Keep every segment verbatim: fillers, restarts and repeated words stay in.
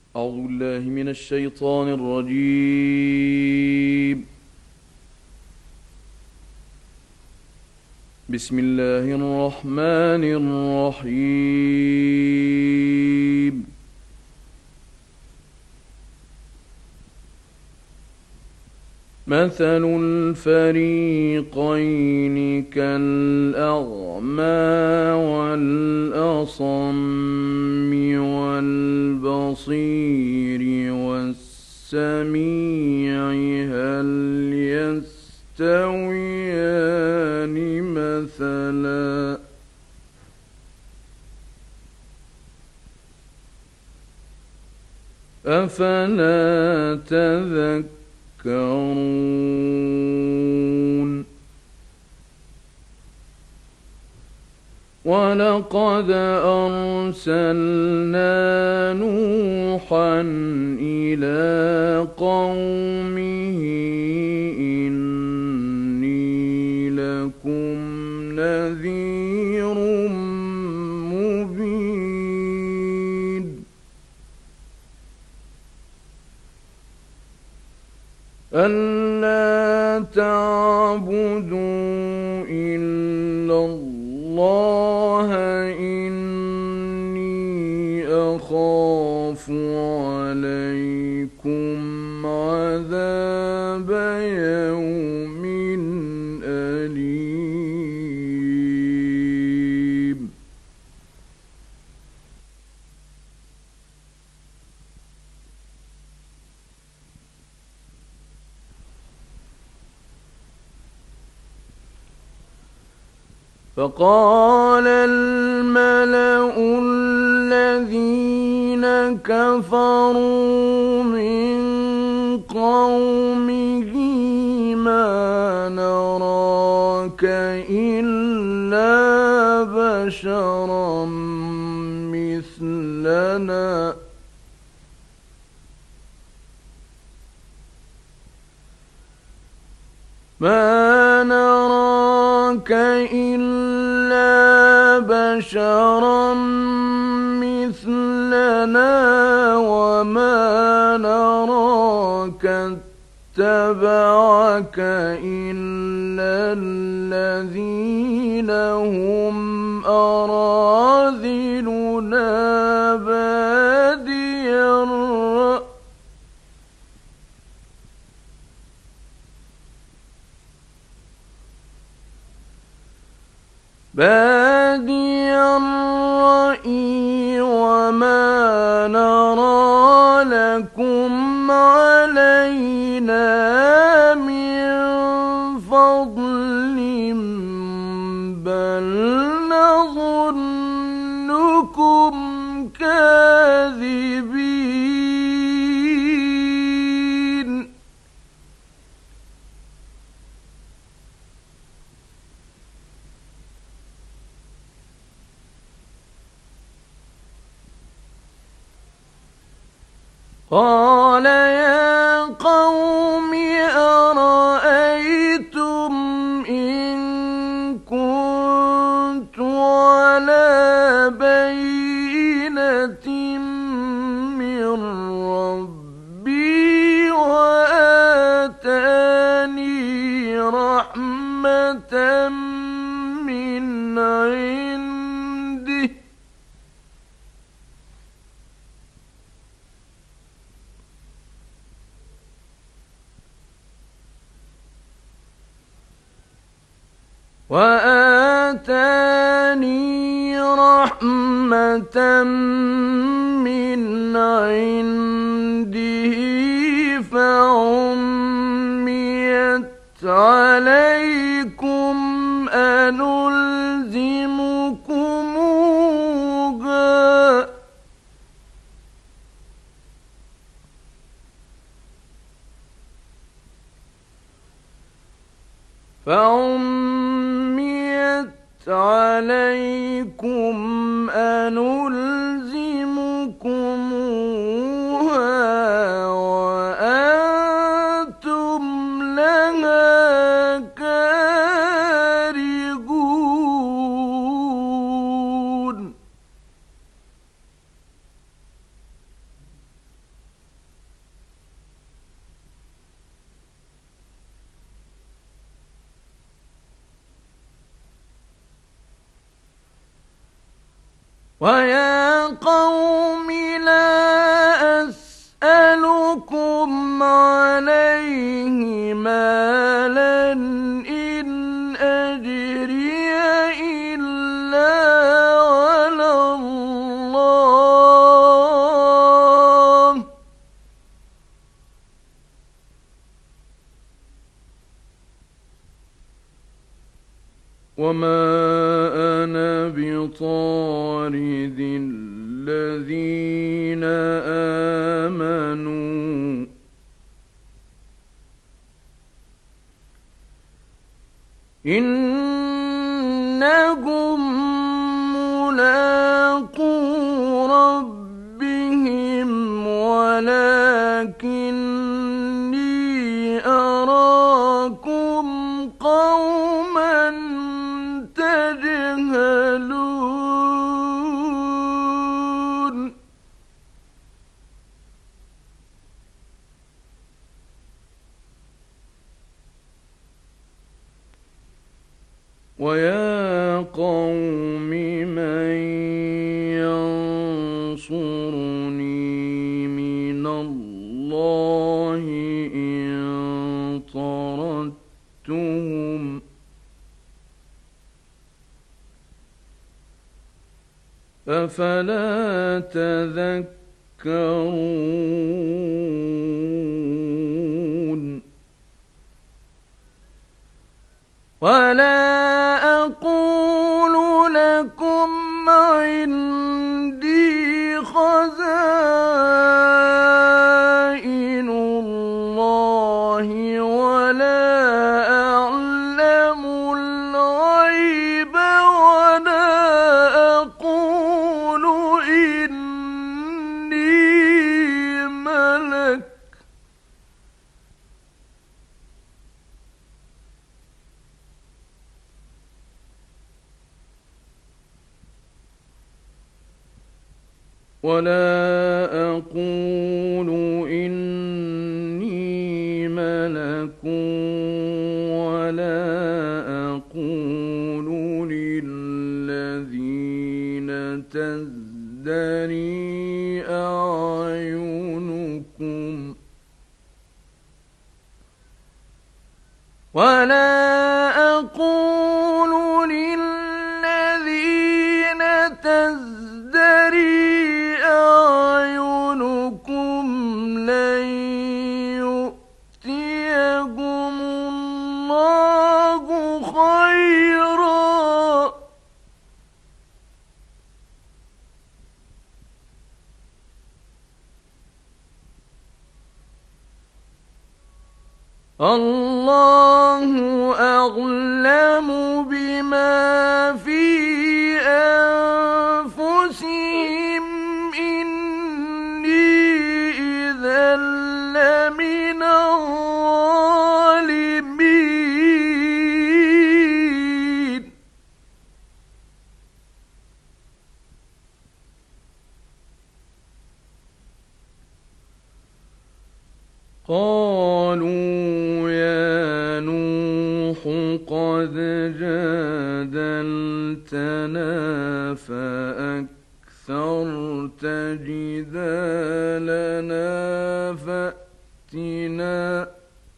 أعوذ بالله من الشيطان الرجيم. بسم الله الرحمن الرحيم. مثل الفريقين كالأعمى والأصم والبصير والسميع هل يستويان مثلا أفلا تذكرون. ولقد أرسلنا نوحا إلى قومه إني لكم نذير مبين ألا تعبدوا إلا الله إني أخاف عليكم عذاب يوم أليم. فقال الملأ الذين كفروا من قومه ما نراك إلا بشرا مثلنا ما نراك إلا بشرا مثلنا وما نراك اتبعك إلا الذين هم أراذلنا بادي الرأي بادي الرأي وما نرى لكم علينا من فضل بل نظنكم كاذبين. قال يا قوم أرأيتم إن كنت على بينة من ربي وآتاني رحمة من عنده وآتاني رحمة من عنده فعميت عليكم أنلزمكموها فعميت عليكم أنلزمكموها وأنتم لها كارهون. ويا قوم لا أسألكم عليه مالا إن أجري إلا على الله وما أنا بطارد الذين آمنوا إنهم ملاقو ربهم ولكني أراكم قوما تجهلون ويا قوم من ينصرني من الله إن طردتهم أفلا تذكرون ولا أقول لكم عندي خزائن الله ولا أعلم الغيب ولا أقول إني ملك ولا أقول إني ملك ولا أقول للذين تزدري أعينكم ولا أقول للذين تزدري أعينكم لن يؤتيكم الله خيرا الله أعلم بما في أنفسهم إني إذا لمن الظالمين قالوا يا نوح قد جادلتنا فأكثرت جدالنا فأتنا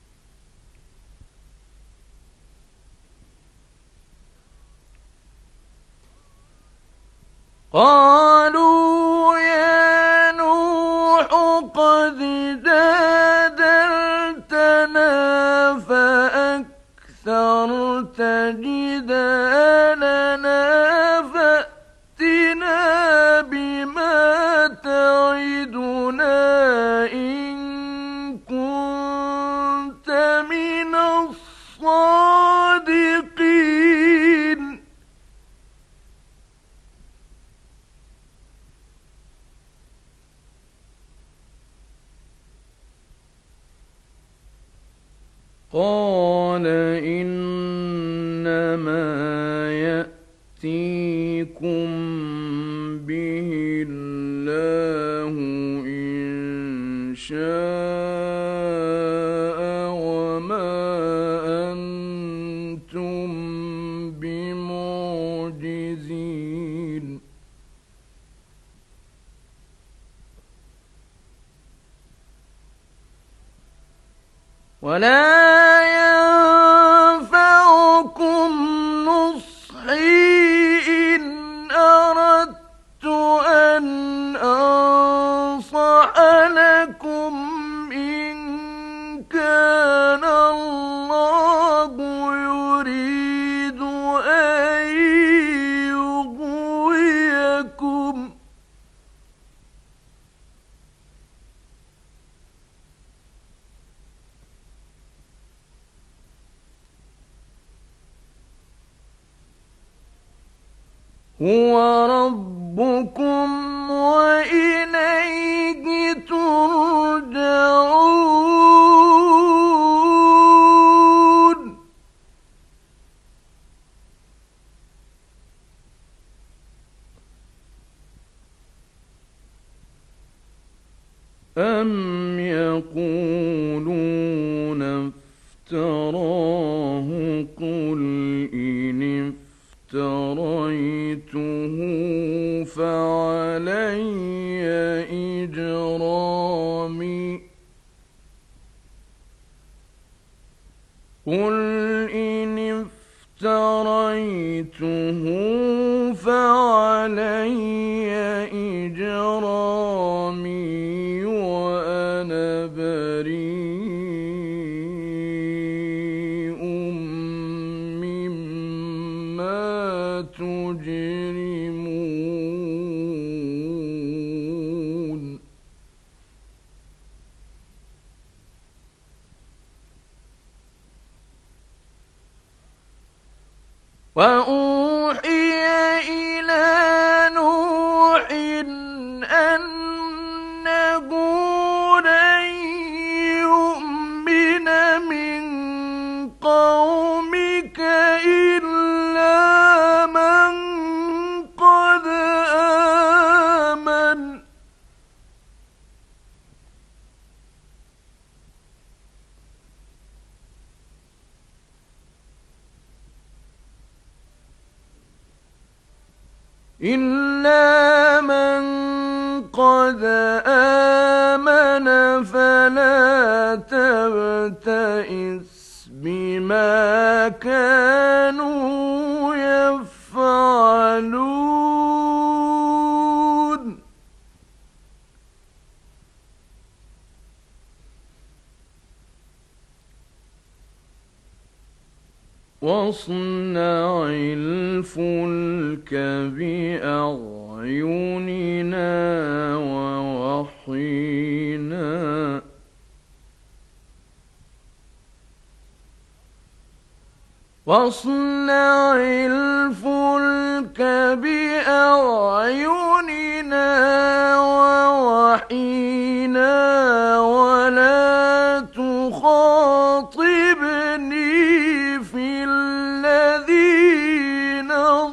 قالوا يا نوح قد جادلتنا فأكثرت جدالنا فأتنا بما تعدنا إن كنت من الصادقين قال إنما يأتيكم به الله إن شاء وما أنتم بمعجزين ولا ينفعكم نصحي إن أردت أن أنصح لكم إن كان الله يريد أن يغويكم هو ربكم وإليه ترجعون أم يقولون افتراه قل إن افتريته فعلي إجرامي قل إن افتريته فعلي إجرامي وأنا بريء مما تجرمون وأوحي إلى نوح أنه لن يؤمن من قومك إلا من قد آمن إلا من قد آمن فلا تبتئس بما كانوا يفعلون واصنع الفلك بأعيننا ووحينا واصنع الفلك بأعيننا ووحينا ولا تخاطبني في الذين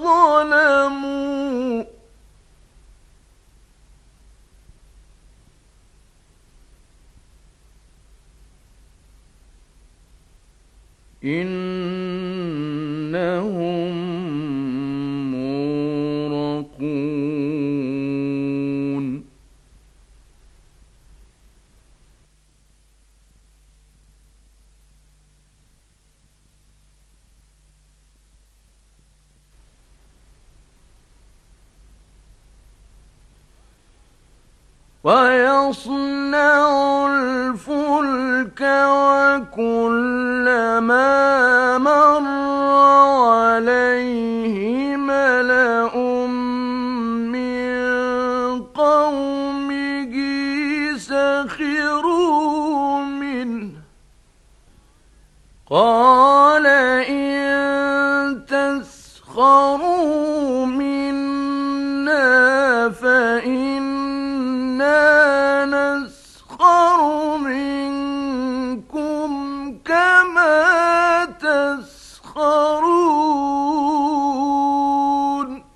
ظلموا إنهم مغرقون ويصنع الفلك وكلما مر عليه ملأ من قومه سخروا منه قال إن تسخروا منا فإنا نسخر منكم كما تسخرون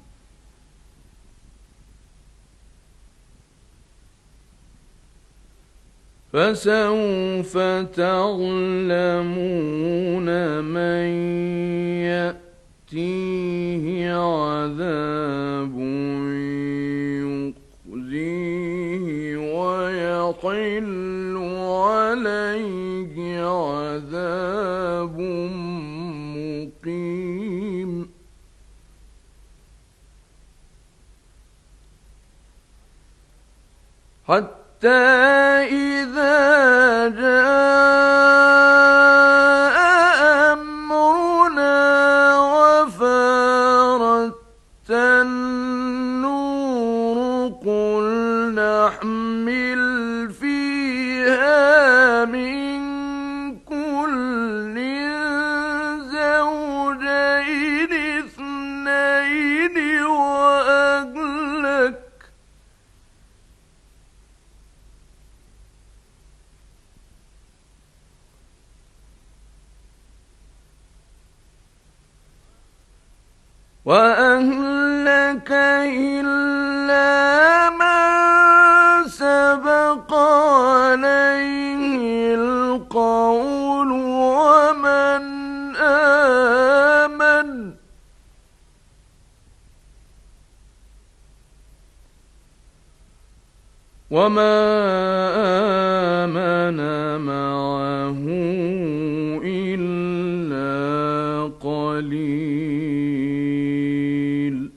فسوف تعلمون من يأتيه عذاب يخزيه ويحل عليه عذاب حتى إذا جاء أمرنا وفارت النور قل نحمل فيها من كل زوجين اثنين وأهلك وأهلك إلا من سبق عليه القول ومن آمن وما آمن معه إلا قليل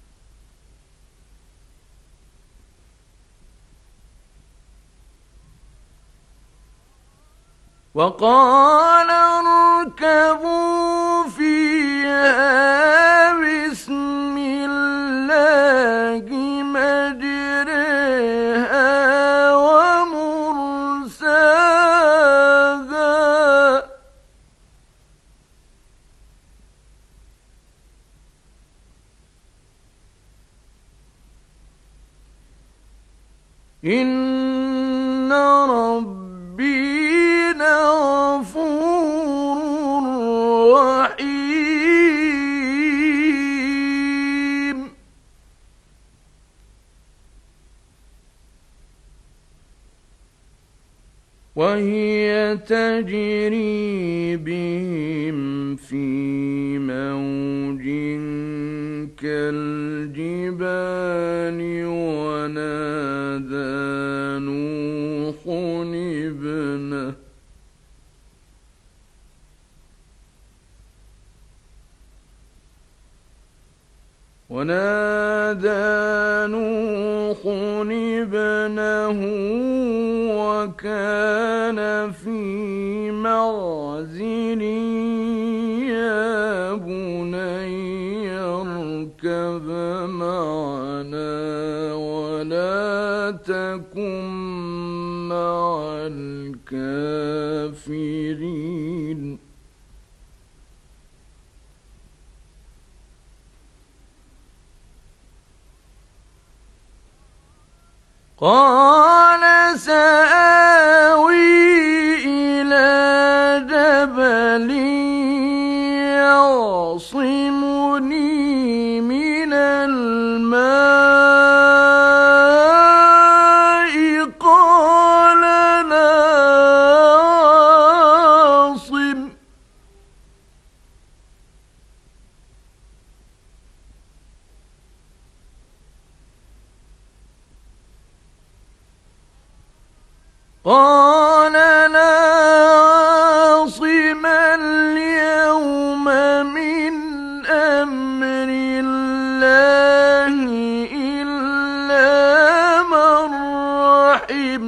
وقال اركبوا فيها بسم الله مجريها ومرساها إن ربي غفور رحيم وهي تجري بهم في موج كالجبال ونادى نوح ابنه ونادى نوح ابنه وكان في معزل يا بني اركب معنا ولا تكن مع الكافرين قال سآوي إلى جبل يعصمني من الماء قال لا عاصم قال لا عاصم اليوم من أمر الله إلا من رحم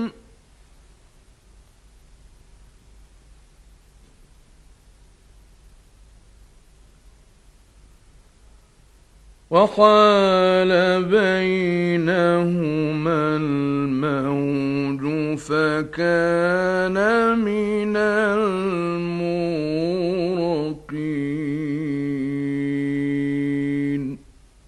وحال بينهما الموج فكان من المغرقين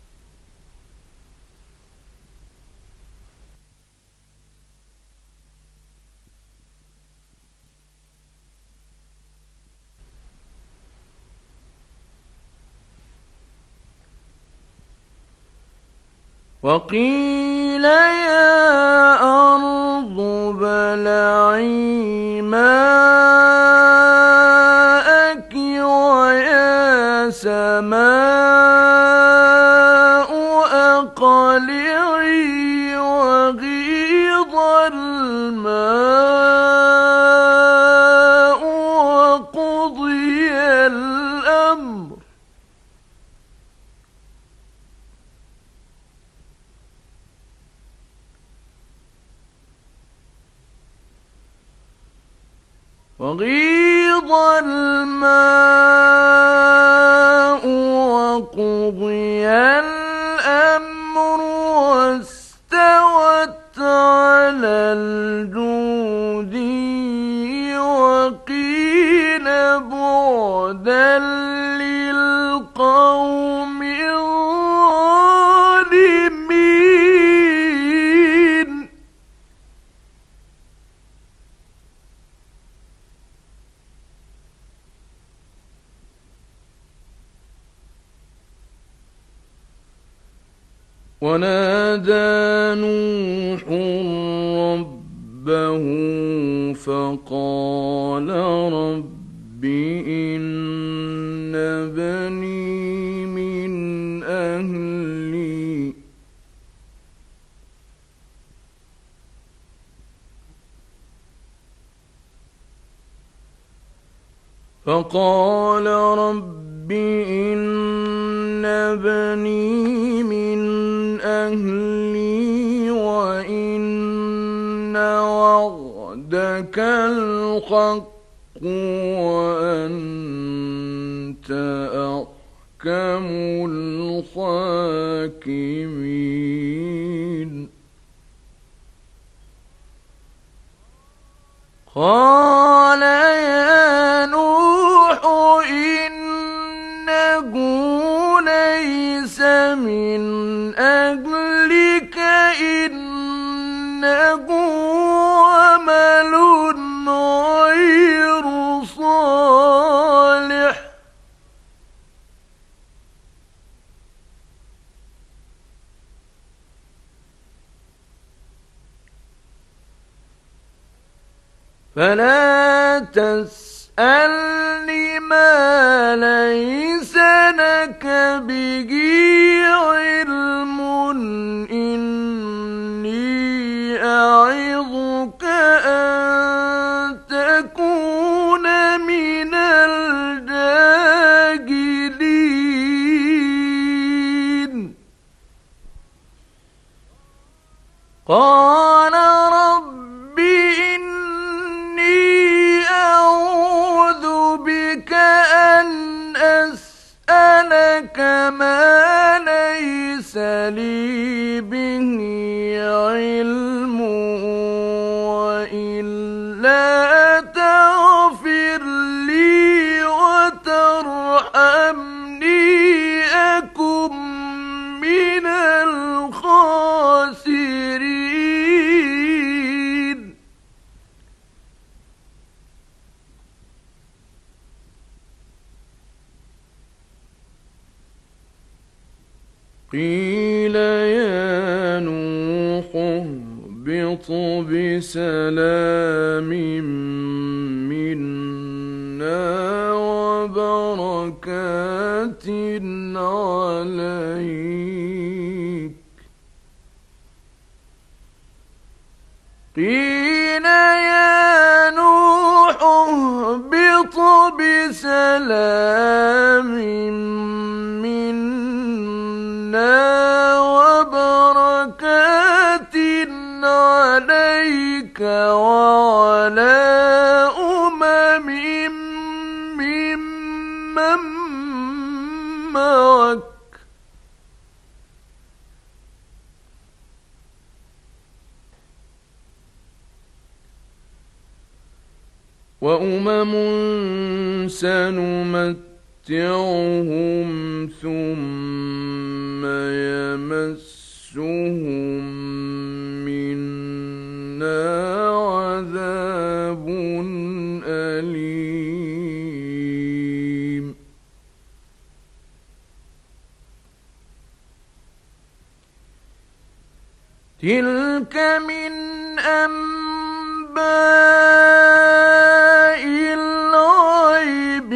وقيل يا أرض ابلعي ماءك ويا سماء أقلعي وغيض الماء وقضي الأمر وغيض الماء وقضي الأمر واستوت على الجود وقيل بعدا للقوم الظالمين. ونادى نوح ربه فقال رب إن ابني من أهلي فقال رب إن ابني من أهلي وإن وعدك الحق وأنت أحكم الحاكمين. قال يا نوح إنه ليس من أهلك إنه عمل غير صالح فلا تسألني ما ليس لك به علم إني أعظك أن تكون من الجاهلين. قال رب إني أعوذ بك أن أسألك ما ليس لي به علم وإلا تغفر لي وترحمني أكن من الخاسرين. قيل يا نوح اهبط بسلام منا وبركات عليك. قيل يا نوح اهبط بسلام منا وبركات عليك وعلى أمم ممن معك وأمم سنمتعهم ثم يمسهم منا عذاب أليم. تلك من أنباء الغيب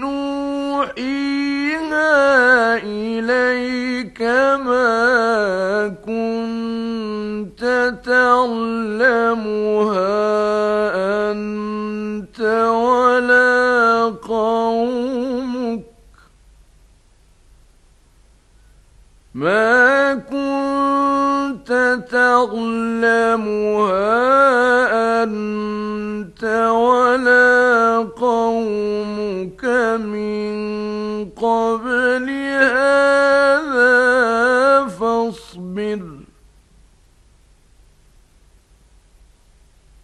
نوحيها إليك ما كنت تعلمها أنت ولا قومك ما كنت تعلمها أنت ولا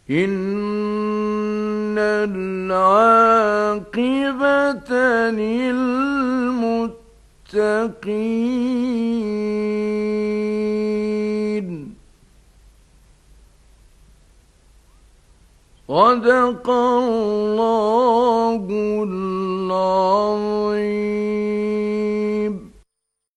إن العاقبة للمتقين. صدق الله العظيم.